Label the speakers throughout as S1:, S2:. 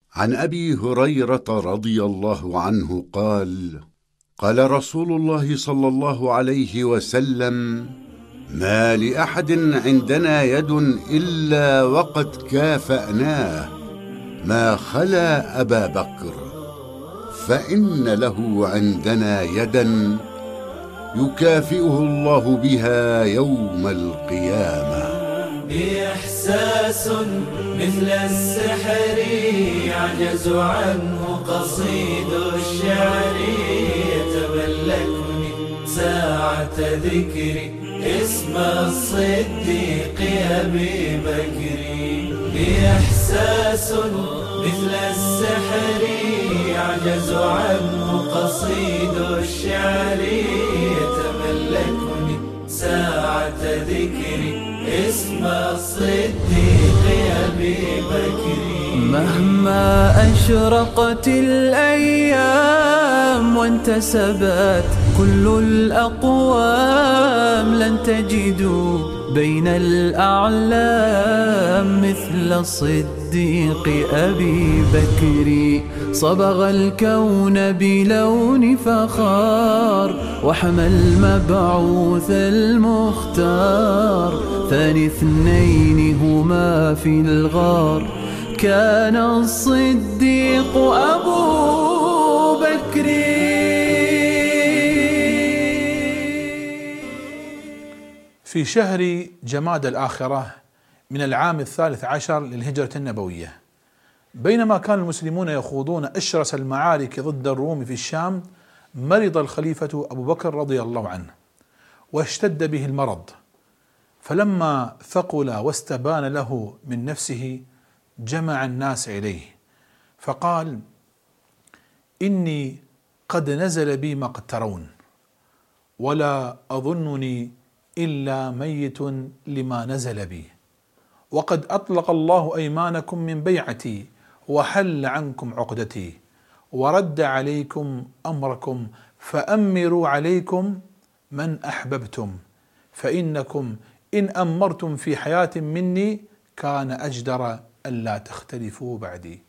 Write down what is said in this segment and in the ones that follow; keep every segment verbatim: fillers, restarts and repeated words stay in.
S1: عن أبي هريرة رضي الله عنه قال: قال رسول الله صلى الله عليه وسلم: ما لأحد عندنا يد إلا وقد كافأناه ما خلا أبا بكر، فإن له عندنا يدا يكافئه الله بها يوم القيامة.
S2: بإحساس مثل السحر يعجز عنه قصيد الشعر، يتملكني ساعة ذكري اسم الصديق أبي بكر. بإحساس مثل السحر يعجز عنه قصيد الشعر، يتملكني ساعة ذكري اسم الصديق أبي بكر.
S3: مهما أشرقت الأيام وانتسبت كل الأقوام، لن تجدوا بين الأعلام مثل الصديق أبي بكر. صبغ الكون بلون فخار وحمى المبعوث المختار، ثاني اثنين هما في الغار كان الصديق أبو بكر.
S4: في شهر جماد الآخرة من العام الثالث عشر للهجرة النبوية، بينما كان المسلمون يخوضون أشرس المعارك ضد الروم في الشام، مرض الخليفة أبو بكر رضي الله عنه واشتد به المرض، فلما ثقل واستبان له من نفسه جمع الناس إليه فقال: إني قد نزل بي ما قد ترون، ولا أظنني إلا ميت لما نزل بي، وقد أطلق الله أيمانكم من بيعتي وحل عنكم عقدتي ورد عليكم أمركم، فأمروا عليكم من أحببتم، فإنكم إن أمرتم في حياة مني كان أجدر ألا تختلفوا بعدي.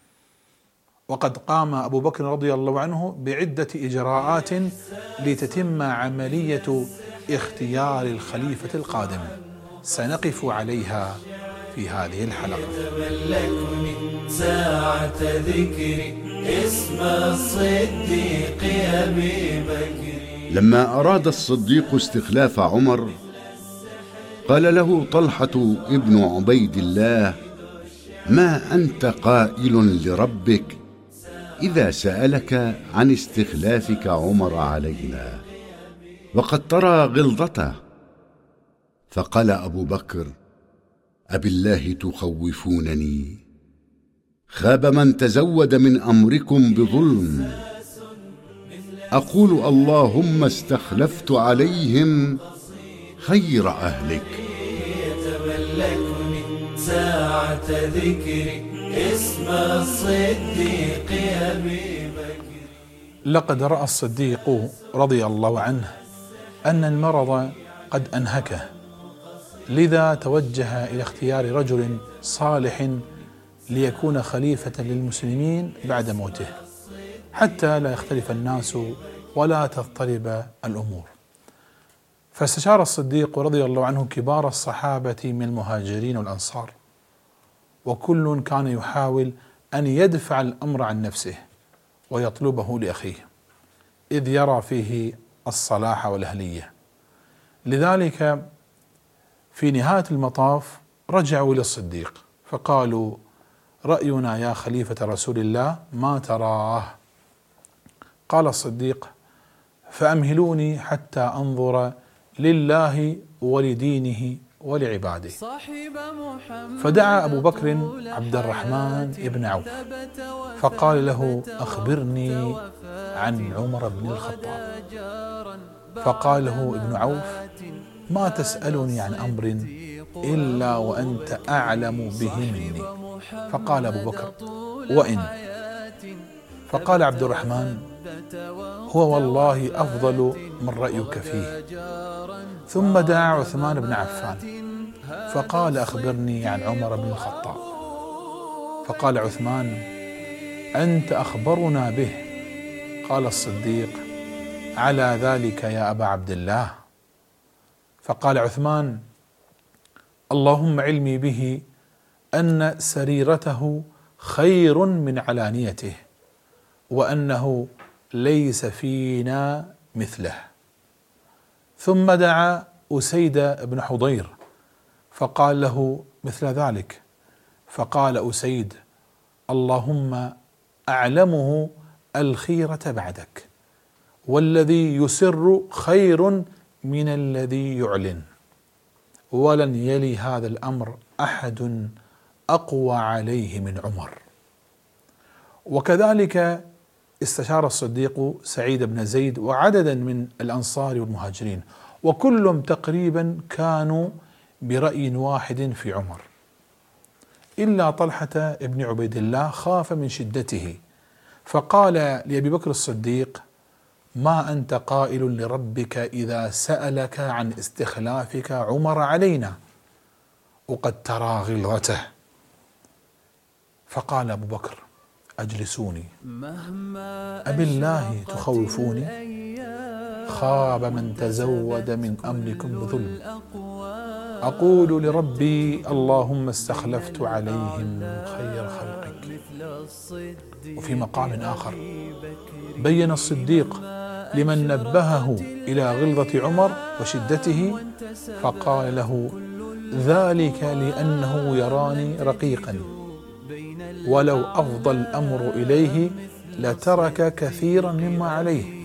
S4: وقد قام أبو بكر رضي الله عنه بعدة إجراءات لتتم عملية اختيار الخليفة القادم، سنقف عليها في هذه الحلقة.
S2: يتملكني ساعة ذكري اسم الصديق أبي بكر.
S1: لما أراد الصديق استخلاف عمر قال له طلحة ابن عبيد الله: ما أنت قائل لربك إذا سألك عن استخلافك عمر علينا، وقد ترى غلظته؟ فقال أبو بكر: أبالله تخوفونني؟ خاب من تزود من أمركم بظلم. أقول اللهم استخلفت عليهم خير أهلك.
S2: يتملكني ساعة ذكري اسم الصديق أبي بكر.
S4: لقد رأى الصديق رضي الله عنه أن المرض قد أنهكه، لذا توجه إلى اختيار رجل صالح ليكون خليفة للمسلمين بعد موته، حتى لا يختلف الناس ولا تضطرب الأمور. فاستشار الصديق رضي الله عنه كبار الصحابة من المهاجرين والأنصار، وكل كان يحاول أن يدفع الأمر عن نفسه ويطلبه لأخيه، إذ يرى فيه الصلاح والأهلية. لذلك في نهاية المطاف رجعوا إلى الصديق فقالوا: رأينا يا خليفة رسول الله ما تراه؟ قال الصديق: فأمهلوني حتى أنظر لله ولدينه ولعباده. فدعا أبو بكر عبد الرحمن بن عوف فقال له: أخبرني عن عمر بن الخطاب. فقال له ابن عوف: ما تسألني عن أمر إلا وأنت أعلم به مني. فقال أبو بكر: وإن؟ فقال عبد الرحمن: هو والله أفضل من رأيك فيه. ثم دعا عثمان بن عفان فقال: أخبرني عن عمر بن الخطاب. فقال عثمان: أنت أخبرنا به. قال الصديق: على ذلك يا أبا عبد الله. فقال عثمان: اللهم علمي به أن سريرته خير من علانيته، وأنه ليس فينا مثله. ثم دعا أسيد بن حضير فقال له مثل ذلك، فقال أسيد: اللهم أعلمه الخيرة بعدك، والذي يسر خير من الذي يعلن، ولن يلي هذا الأمر أحد أقوى عليه من عمر. وكذلك استشار الصديق سعيد بن زيد وعددا من الأنصار والمهاجرين، وكلهم تقريبا كانوا برأي واحد في عمر، إلا طلحة بن عبيد الله خاف من شدته، فقال لأبي بكر الصديق: ما أنت قائل لربك إذا سألك عن استخلافك عمر علينا وقد ترى غلظته؟ فقال أبو بكر: أجلسوني، أبي الله تخوفوني؟ خاب من تزود من أمركم بظلم. أقول لربي: اللهم استخلفت عليهم خير خلقك. وفي مقام آخر بين الصديق لمن نبهه إلى غلظة عمر وشدته، فقال له: ذلك لأنه يراني رقيقا، ولو أفضى الأمر إليه لترك كثيرا مما عليه.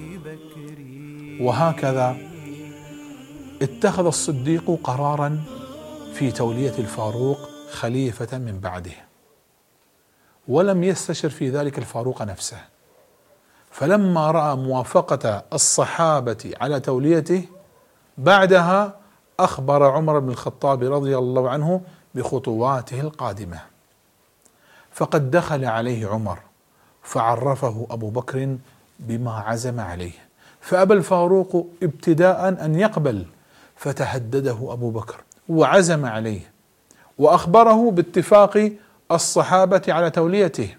S4: وهكذا اتخذ الصديق قرارا في تولية الفاروق خليفة من بعده، ولم يستشر في ذلك الفاروق نفسه، فلما رأى موافقة الصحابة على توليته بعدها أخبر عمر بن الخطاب رضي الله عنه بخطواته القادمة. فقد دخل عليه عمر فعرفه أبو بكر بما عزم عليه، فأبى الفاروق ابتداء أن يقبل، فتهدده أبو بكر وعزم عليه وأخبره باتفاق الصحابة على توليته،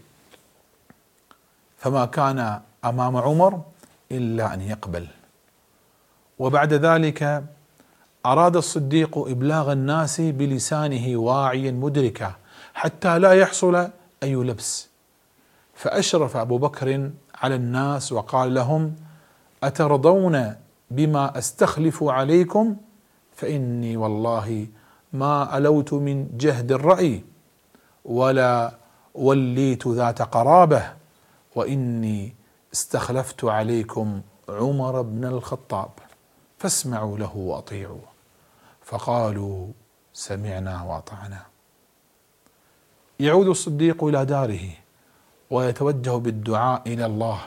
S4: فما كان أمام عمر إلا أن يقبل. وبعد ذلك أراد الصديق إبلاغ الناس بلسانه واعيا مدركا حتى لا يحصل أي لبس، فأشرف أبو بكر على الناس وقال لهم: أترضون بما أستخلف عليكم؟ فإني والله ما ألوت من جهد الرأي ولا وليت ذات قرابة، وإني استخلفت عليكم عمر بن الخطاب، فاسمعوا له وأطيعوا. فقالوا: سمعنا وأطعنا. يعود الصديق إلى داره ويتوجه بالدعاء إلى الله،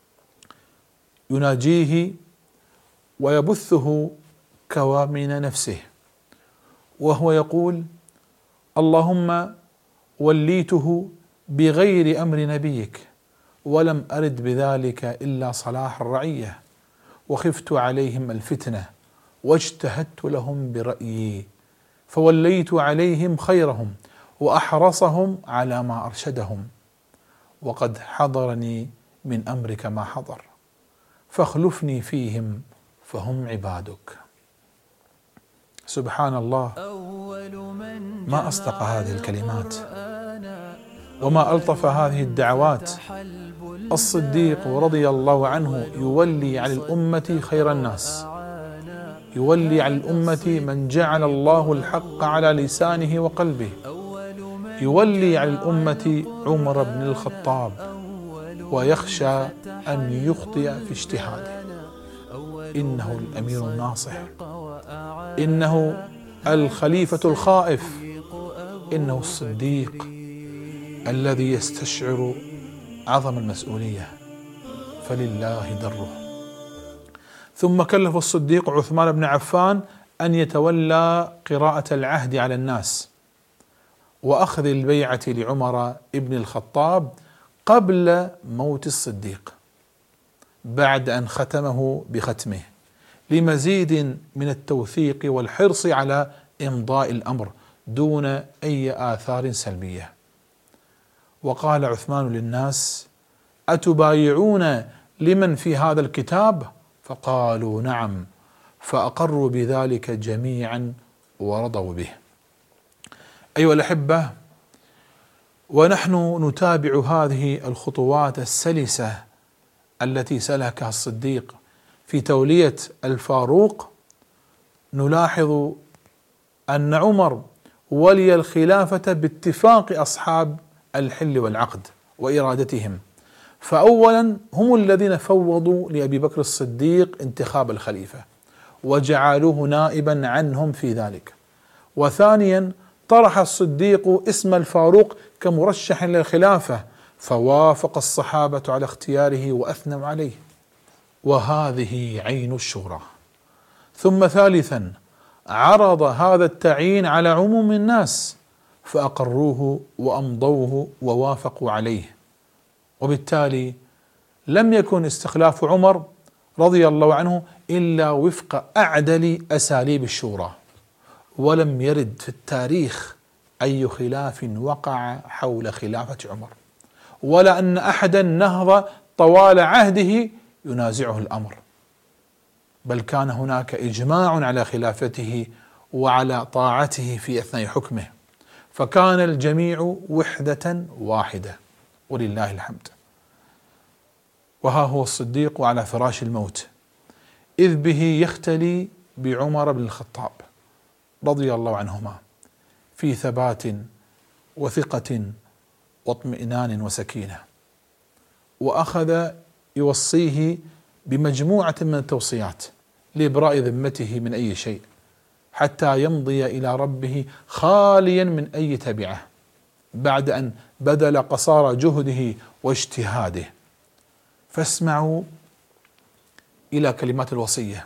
S4: يناجيه ويبثه كوامن نفسه، وهو يقول: اللهم وليته بغير أمر نبيك، ولم أرد بذلك إلا صلاح الرعية، وخفت عليهم الفتنة واجتهدت لهم برأيي، فوليت عليهم خيرهم وأحرصهم على ما أرشدهم، وقد حضرني من أمرك ما حضر، فاخلفني فيهم فهم عبادك. سبحان الله، ما أصدق هذه الكلمات وما ألطف هذه الدعوات. الصديق رضي الله عنه يولي على الأمة خير الناس، يولي على الأمة من جعل الله الحق على لسانه وقلبه، يولي على الأمة عمر بن الخطاب، ويخشى أن يخطئ في اجتهاده. إنه الأمير الناصح، إنه الخليفة الخائف، إنه الصديق الذي يستشعر عظم المسؤولية، فلله دره. ثم كلف الصديق عثمان بن عفان أن يتولى قراءة العهد على الناس وأخذ البيعة لعمر بن الخطاب قبل موت الصديق، بعد أن ختمه بختمه، لمزيد من التوثيق والحرص على إمضاء الأمر دون أي آثار سلبية. وقال عثمان للناس: أتبايعون لمن في هذا الكتاب؟ فقالوا نعم، فأقروا بذلك جميعا ورضوا به. أيها الأحبة، ونحن نتابع هذه الخطوات السلسة التي سلكها الصديق في تولية الفاروق، نلاحظ أن عمر ولي الخلافة باتفاق أصحاب الحل والعقد وإرادتهم، فأولا هم الذين فوضوا لأبي بكر الصديق انتخاب الخليفة وجعلوه نائبا عنهم في ذلك، وثانيا طرح الصديق اسم الفاروق كمرشح للخلافة فوافق الصحابة على اختياره وأثنوا عليه، وهذه عين الشورى. ثم ثالثا عرض هذا التعيين على عموم الناس فأقروه وأمضوه ووافقوا عليه، وبالتالي لم يكن استخلاف عمر رضي الله عنه إلا وفق أعدل أساليب الشورى، ولم يرد في التاريخ أي خلاف وقع حول خلافة عمر، ولا أن أحدا نهض طوال عهده ينازعه الأمر، بل كان هناك إجماع على خلافته وعلى طاعته في أثناء حكمه، فكان الجميع وحدة واحدة ولله الحمد. وها هو الصديق على فراش الموت إذ به يختلي بعمر بن الخطاب رضي الله عنهما في ثبات وثقة واطمئنان وسكينة، وأخذ يوصيه بمجموعة من التوصيات لإبراء ذمته من أي شيء حتى يمضي إلى ربه خاليا من أي تبعة، بعد أن بذل قصارى جهده واجتهاده. فاسمعوا إلى كلمات الوصية.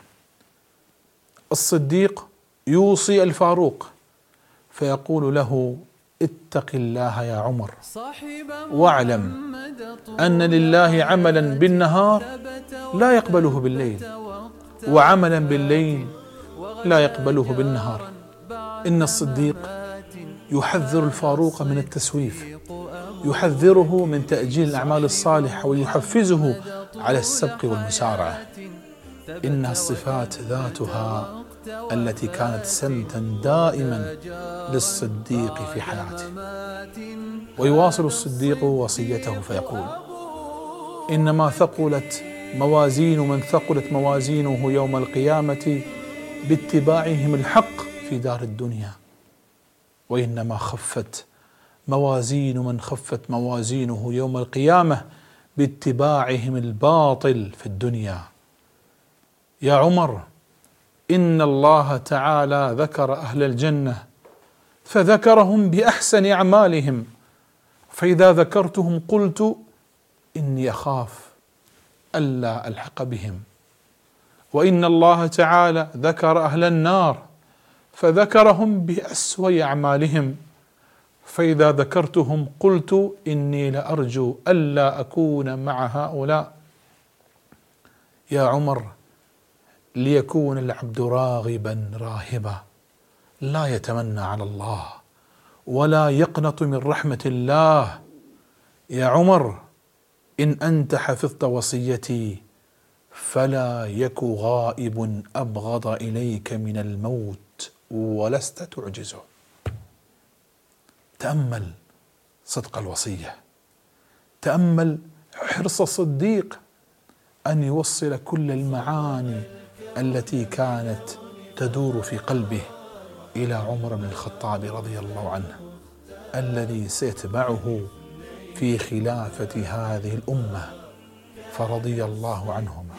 S4: الصديق يوصي الفاروق فيقول له: اتق الله يا عمر، واعلم أن لله عملا بالنهار لا يقبله بالليل، وعملا بالليل لا يقبله بالنهار. إن الصديق يحذر الفاروق من التسويف، يحذره من تأجيل الأعمال الصالحة ويحفزه على السبق والمسارعة. إنها الصفات ذاتها التي كانت سمتا دائما للصديق في حياته. ويواصل الصديق وصيته فيقول: إنما ثقلت موازين من ثقلت موازينه يوم القيامة باتباعهم الحق في دار الدنيا، وإنما خفت موازين من خفت موازينه يوم القيامة باتباعهم الباطل في الدنيا. يا عمر، إن الله تعالى ذكر أهل الجنة فذكرهم بأحسن أعمالهم، فإذا ذكرتهم قلت إني أخاف ألا ألحق بهم. وإن الله تعالى ذكر أهل النار فذكرهم بأسوأ أعمالهم، فإذا ذكرتهم قلت إني لأرجو ألا أكون مع هؤلاء. يا عمر، ليكون العبد راغبا راهبا لا يتمنى على الله ولا يقنط من رحمة الله. يا عمر، إن أنت حفظت وصيتي فلا يك غائب أبغض إليك من الموت ولست تعجزه. تأمل صدق الوصية، تأمل حرص الصديق أن يوصل كل المعاني التي كانت تدور في قلبه إلى عمر بن الخطاب رضي الله عنه الذي سيتبعه في خلافة هذه الأمة، فرضي الله عنهما.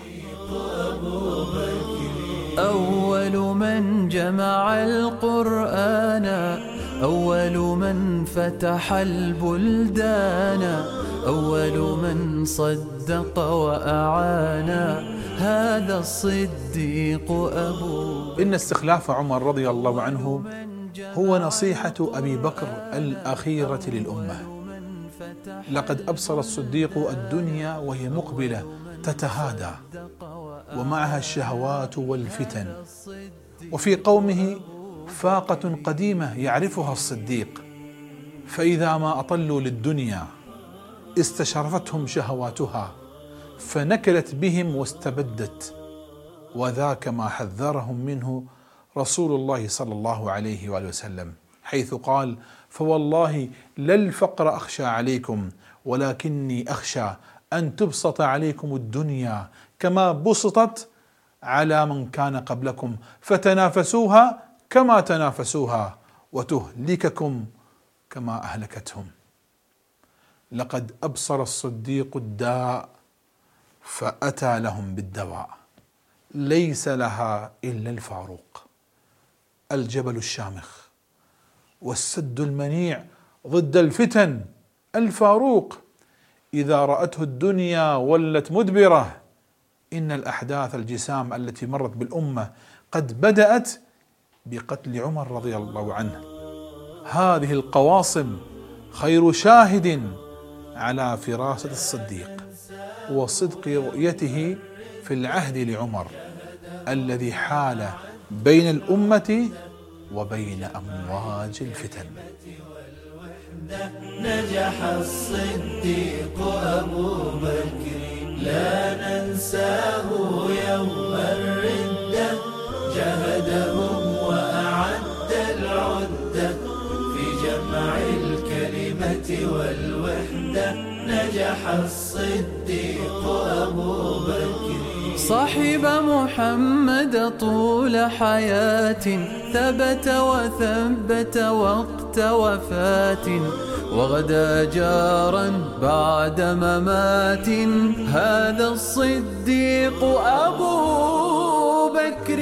S3: أول من جمع القرآن، أول من فتح البلدان، أول من صدق وأعان، هذا الصديق أبو.
S4: إن استخلاف عمر رضي الله عنه هو نصيحة أبي بكر الأخيرة للأمة. لقد أبصر الصديق الدنيا وهي مقبلة تتهادى ومعها الشهوات والفتن، وفي قومه فاقة قديمة يعرفها الصديق، فإذا ما أطلوا للدنيا استشرفتهم شهواتها فنكلت بهم واستبدت، وذاك ما حذرهم منه رسول الله صلى الله عليه وآله وسلم، حيث قال: فوالله لا الفقر أخشى عليكم ولكني أخشى أن تبسط عليكم الدنيا كما بسطت على من كان قبلكم فتنافسوها كما تنافسوها وتهلككم كما أهلكتهم. لقد أبصر الصديق الداء فأتى لهم بالدواء، ليس لها إلا الفاروق، الجبل الشامخ والسد المنيع ضد الفتن، الفاروق إذا رأته الدنيا ولت مدبرة. إن الأحداث الجسام التي مرت بالأمة قد بدأت بقتل عمر رضي الله عنه. هذه القواصم خير شاهد على فراسة الصديق وصدق رؤيته في العهد لعمر الذي حال بين الأمة وبين أمواج الفتن.
S2: نجح الصديق أبو بكر لا ننساه يوم الردة، جهدهم وأعد العدة في جمع الكلمة والوحدة. نجح الصديق أبو بكر
S3: صاحب محمد طول حياة ثبت وثبت وقت وفاة، وغدا جارا بعد ممات. هذا الصديق أبو بكر